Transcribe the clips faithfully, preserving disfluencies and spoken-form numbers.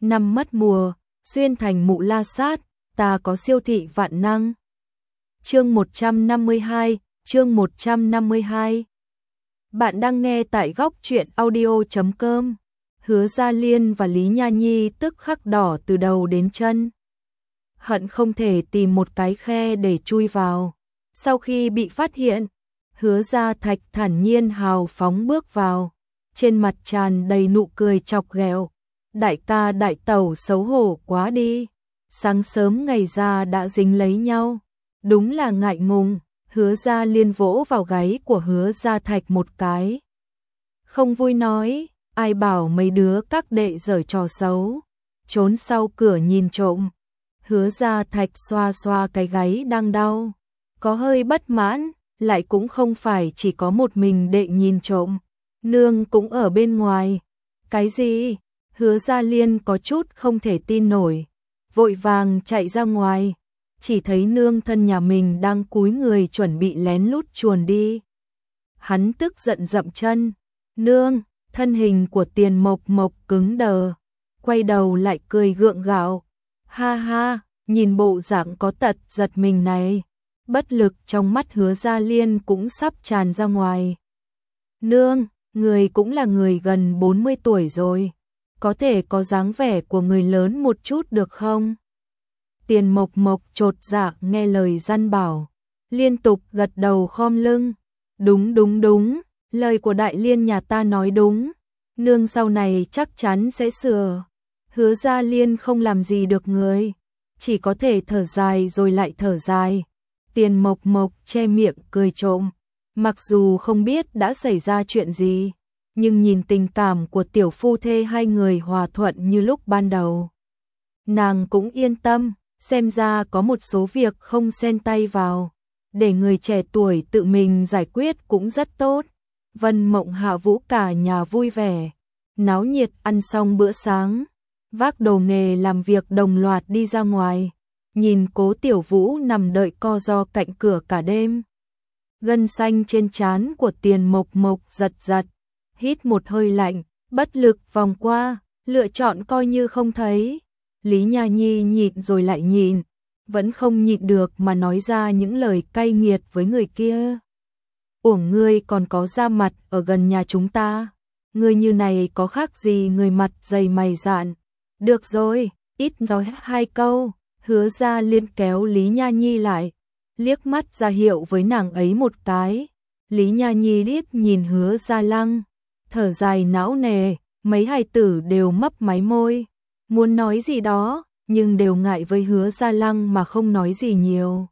năm mất mùa, xuyên thành Mụ La Sát, ta có siêu thị vạn năng. Chương một trăm năm mươi hai, chương một trăm năm mươi hai. Bạn đang nghe tại góc truyện audio chấm com. Hứa Gia Liên và Lý Nha Nhi tức khắc đỏ từ đầu đến chân. Hận không thể tìm một cái khe để chui vào. Sau khi bị phát hiện, Hứa Gia Thạch thản nhiên hào phóng bước vào, trên mặt tràn đầy nụ cười chọc ghẹo. Đại ca đại tẩu xấu hổ quá đi, sáng sớm ngày ra đã dính lấy nhau, đúng là ngại ngùng. Hứa Gia Liên vỗ vào gáy của Hứa Gia Thạch một cái. Không vui nói, ai bảo mấy đứa các đệ giở trò xấu, trốn sau cửa nhìn trộm. Hứa Gia Thạch xoa xoa cái gáy đang đau, có hơi bất mãn, lại cũng không phải chỉ có một mình đệ nhìn trộm, nương cũng ở bên ngoài. Cái gì? Hứa Gia Liên có chút không thể tin nổi, vội vàng chạy ra ngoài, chỉ thấy nương thân nhà mình đang cúi người chuẩn bị lén lút chuồn đi. Hắn tức giận dậm chân, nương, thân hình của Tiền Mộc Mộc cứng đờ, quay đầu lại cười gượng gạo. Ha ha, nhìn bộ dạng có tật giật mình này, bất lực trong mắt Hứa Gia Liên cũng sắp tràn ra ngoài. Nương, người cũng là người gần bốn mươi tuổi rồi, có thể có dáng vẻ của người lớn một chút được không? Tiền Mộc Mộc chột dạ nghe lời dặn bảo, liên tục gật đầu khom lưng. Đúng đúng đúng, lời của đại liên nhà ta nói đúng, nương sau này chắc chắn sẽ sửa. Hứa Gia Liên không làm gì được người, chỉ có thể thở dài rồi lại thở dài. Tiền Mộc Mộc che miệng cười trộm, mặc dù không biết đã xảy ra chuyện gì, nhưng nhìn tình cảm của tiểu phu thê hai người hòa thuận như lúc ban đầu, nàng cũng yên tâm, xem ra có một số việc không xen tay vào, để người trẻ tuổi tự mình giải quyết cũng rất tốt. Vân Mộng Hạ Vũ cả nhà vui vẻ, náo nhiệt ăn xong bữa sáng, vác đồ nghề làm việc đồng loạt đi ra ngoài, nhìn Cố Tiểu Vũ nằm đợi co ro cạnh cửa cả đêm. Gân xanh trên trán của Tiền Mộc Mộc giật giật, hít một hơi lạnh, bất lực vòng qua, lựa chọn coi như không thấy. Lý Nha Nhi nhịn rồi lại nhịn, vẫn không nhịn được mà nói ra những lời cay nghiệt với người kia. Uổng ngươi còn có ra mặt ở gần nhà chúng ta, ngươi như này có khác gì người mặt dày mày dạn. Được rồi, ít nói hai câu. Hứa Gia Liên kéo Lý Nha Nhi lại, liếc mắt ra hiệu với nàng ấy một cái. Lý Nha Nhi liếc nhìn Hứa Gia Lăng, thở dài não nề, mấy hài tử đều mấp máy môi, muốn nói gì đó, nhưng đều ngại với Hứa Gia Lăng mà không nói gì nhiều.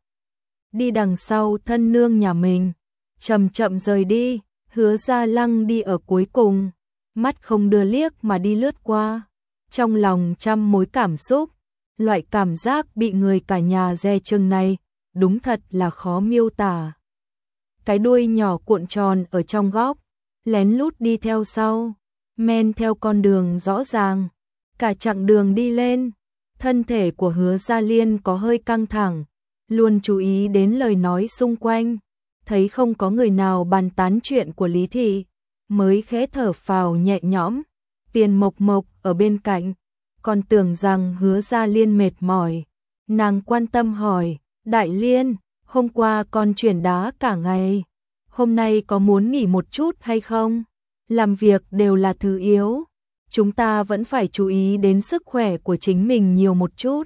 Đi đằng sau thân nương nhà mình, chậm chậm rời đi. Hứa Gia Lăng đi ở cuối cùng, mắt không đưa liếc mà đi lướt qua, trong lòng trăm mối cảm xúc. Loại cảm giác bị người cả nhà dè chừng này, đúng thật là khó miêu tả. Cái đuôi nhỏ cuộn tròn ở trong góc, lén lút đi theo sau, men theo con đường rõ ràng. Cả chặng đường đi lên, thân thể của Hứa Gia Liên có hơi căng thẳng, luôn chú ý đến lời nói xung quanh, thấy không có người nào bàn tán chuyện của Lý Thị, mới khẽ thở phào nhẹ nhõm. Tiền Mộc Mộc ở bên cạnh, còn tưởng rằng Hứa Gia Liên mệt mỏi, nàng quan tâm hỏi, Đại Liên, hôm qua con chuyển đá cả ngày, hôm nay có muốn nghỉ một chút hay không? Làm việc đều là thứ yếu, chúng ta vẫn phải chú ý đến sức khỏe của chính mình nhiều một chút.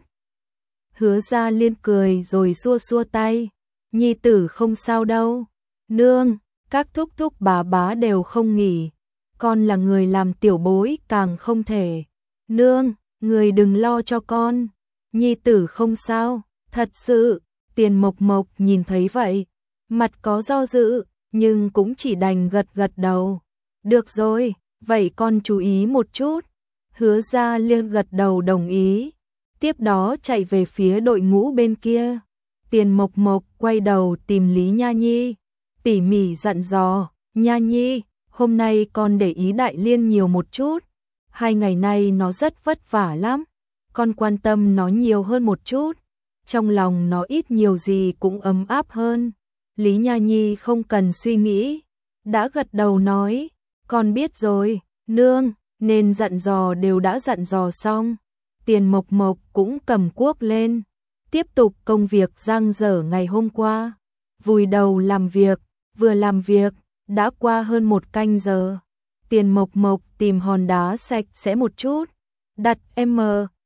Hứa Gia Liên cười rồi xua xua tay, nhi tử không sao đâu, nương, các thúc thúc bà bá đều không nghỉ, con là người làm tiểu bối càng không thể. Nương, người đừng lo cho con, nhi tử không sao, thật sự. Tiền Mộc Mộc nhìn thấy vậy, mặt có do dự, nhưng cũng chỉ đành gật gật đầu. Được rồi, vậy con chú ý một chút. Hứa Gia Liên gật đầu đồng ý, tiếp đó chạy về phía đội ngũ bên kia. Tiền Mộc Mộc quay đầu tìm Lý Nha Nhi, tỉ mỉ dặn dò, Nha Nhi, hôm nay con để ý Đại Liên nhiều một chút. Hai ngày nay nó rất vất vả lắm, con quan tâm nó nhiều hơn một chút, trong lòng nó ít nhiều gì cũng ấm áp hơn. Lý Nha Nhi không cần suy nghĩ, đã gật đầu nói, con biết rồi, nương, nên dặn dò đều đã dặn dò xong, Tiền Mộc Mộc cũng cầm cuốc lên, tiếp tục công việc dang dở ngày hôm qua. Vùi đầu làm việc, vừa làm việc, đã qua hơn một canh giờ. Tiền Mộc Mộc tìm hòn đá sạch sẽ một chút, đặt M,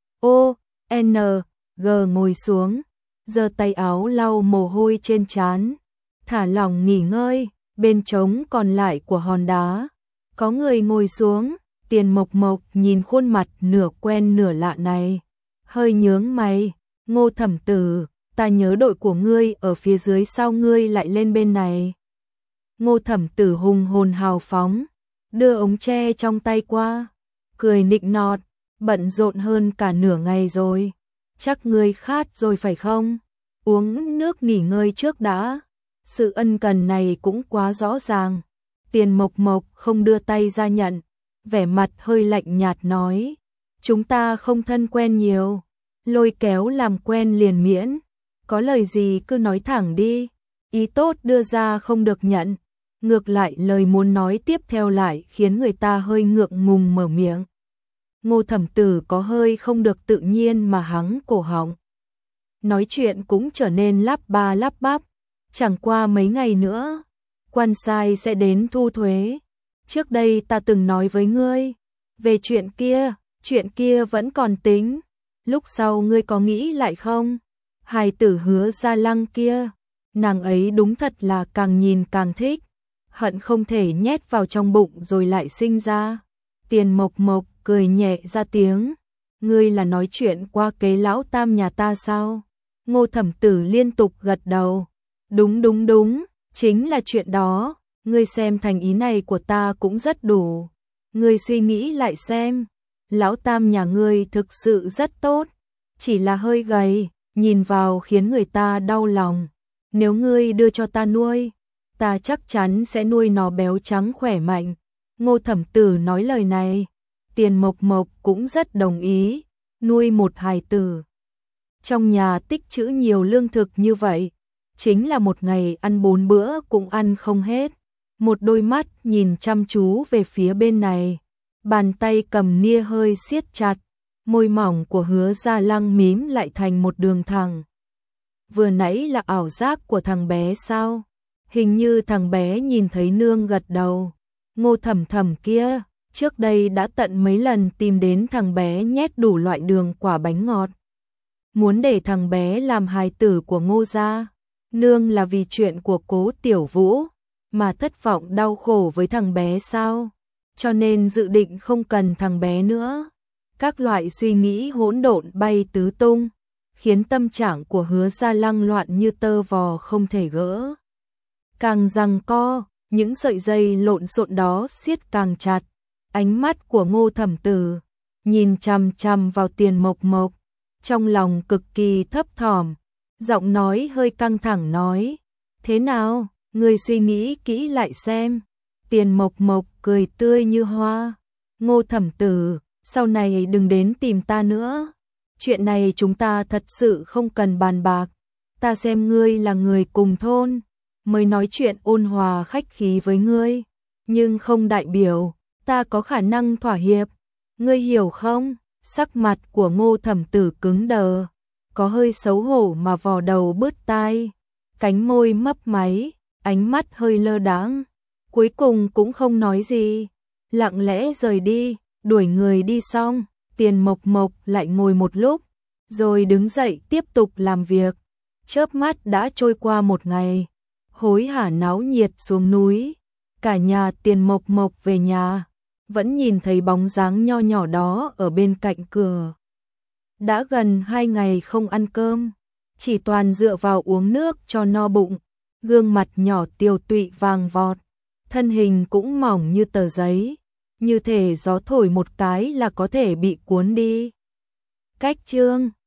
O, N, G ngồi xuống, giơ tay áo lau mồ hôi trên trán, thả lỏng nghỉ ngơi, bên trống còn lại của hòn đá. Có người ngồi xuống, Tiền Mộc Mộc nhìn khuôn mặt nửa quen nửa lạ này, hơi nhướng mày. Ngô Thẩm Tử, ta nhớ đội của ngươi ở phía dưới, sao ngươi lại lên bên này? Ngô Thẩm Tử hùng hồn hào phóng, đưa ống tre trong tay qua, cười nịnh nọt, bận rộn hơn cả nửa ngày rồi. Chắc ngươi khát rồi phải không? Uống nước nghỉ ngơi trước đã. Sự ân cần này cũng quá rõ ràng. Tiền Mộc Mộc không đưa tay ra nhận, vẻ mặt hơi lạnh nhạt nói, chúng ta không thân quen nhiều, lôi kéo làm quen liền miễn, có lời gì cứ nói thẳng đi, ý tốt đưa ra không được nhận, ngược lại lời muốn nói tiếp theo lại khiến người ta hơi ngượng ngùng mở miệng. Ngô Thẩm Tử có hơi không được tự nhiên mà hắng cổ họng. Nói chuyện cũng trở nên lắp ba lắp bắp, chẳng qua mấy ngày nữa, quan sai sẽ đến thu thuế. Trước đây ta từng nói với ngươi, về chuyện kia, chuyện kia vẫn còn tính, lúc sau ngươi có nghĩ lại không? Hài tử Hứa Gia Lăng kia, nàng ấy đúng thật là càng nhìn càng thích, hận không thể nhét vào trong bụng rồi lại sinh ra. Tiền Mộc Mộc cười nhẹ ra tiếng, ngươi là nói chuyện qua kế lão tam nhà ta sao? Ngô Thẩm Tử liên tục gật đầu, đúng đúng đúng, chính là chuyện đó, ngươi xem thành ý này của ta cũng rất đủ. Ngươi suy nghĩ lại xem, lão tam nhà ngươi thực sự rất tốt, chỉ là hơi gầy, nhìn vào khiến người ta đau lòng. Nếu ngươi đưa cho ta nuôi, ta chắc chắn sẽ nuôi nó béo trắng khỏe mạnh. Ngô Thẩm Tử nói lời này, Tiền Mộc Mộc cũng rất đồng ý, nuôi một hài tử. Trong nhà tích trữ nhiều lương thực như vậy, chính là một ngày ăn bốn bữa cũng ăn không hết. Một đôi mắt nhìn chăm chú về phía bên này, bàn tay cầm nia hơi siết chặt, môi mỏng của Hứa Gia Lăng mím lại thành một đường thẳng. Vừa nãy là ảo giác của thằng bé sao? Hình như thằng bé nhìn thấy nương gật đầu. Ngô Thẩm Thẩm kia, trước đây đã tận mấy lần tìm đến thằng bé nhét đủ loại đường quả bánh ngọt. Muốn để thằng bé làm hài tử của Ngô gia. Nương là vì chuyện của Cố Tiểu Vũ mà thất vọng đau khổ với thằng bé sao? Cho nên dự định không cần thằng bé nữa. Các loại suy nghĩ hỗn độn bay tứ tung, khiến tâm trạng của Hứa Gia Lăng loạn như tơ vò không thể gỡ. Càng giằng co, những sợi dây lộn xộn đó siết càng chặt. Ánh mắt của Ngô Thẩm Tử nhìn chằm chằm vào Tiền Mộc Mộc, trong lòng cực kỳ thấp thỏm, giọng nói hơi căng thẳng nói, thế nào, ngươi suy nghĩ kỹ lại xem. Tiền Mộc Mộc cười tươi như hoa, Ngô Thẩm Tử, sau này đừng đến tìm ta nữa, chuyện này chúng ta thật sự không cần bàn bạc, ta xem ngươi là người cùng thôn, mới nói chuyện ôn hòa khách khí với ngươi, nhưng không đại biểu ta có khả năng thỏa hiệp, ngươi hiểu không? Sắc mặt của Ngô Thẩm Tử cứng đờ, có hơi xấu hổ mà vò đầu bứt tai, cánh môi mấp máy, ánh mắt hơi lơ đãng, cuối cùng cũng không nói gì, lặng lẽ rời đi, đuổi người đi xong, Tiền Mộc Mộc lại ngồi một lúc, rồi đứng dậy tiếp tục làm việc. Chớp mắt đã trôi qua một ngày, hối hả náo nhiệt xuống núi, cả nhà Tiền Mộc Mộc về nhà, vẫn nhìn thấy bóng dáng nho nhỏ đó ở bên cạnh cửa. Đã gần hai ngày không ăn cơm, chỉ toàn dựa vào uống nước cho no bụng, gương mặt nhỏ tiều tụy vàng vọt, thân hình cũng mỏng như tờ giấy, như thể gió thổi một cái là có thể bị cuốn đi. Cách chương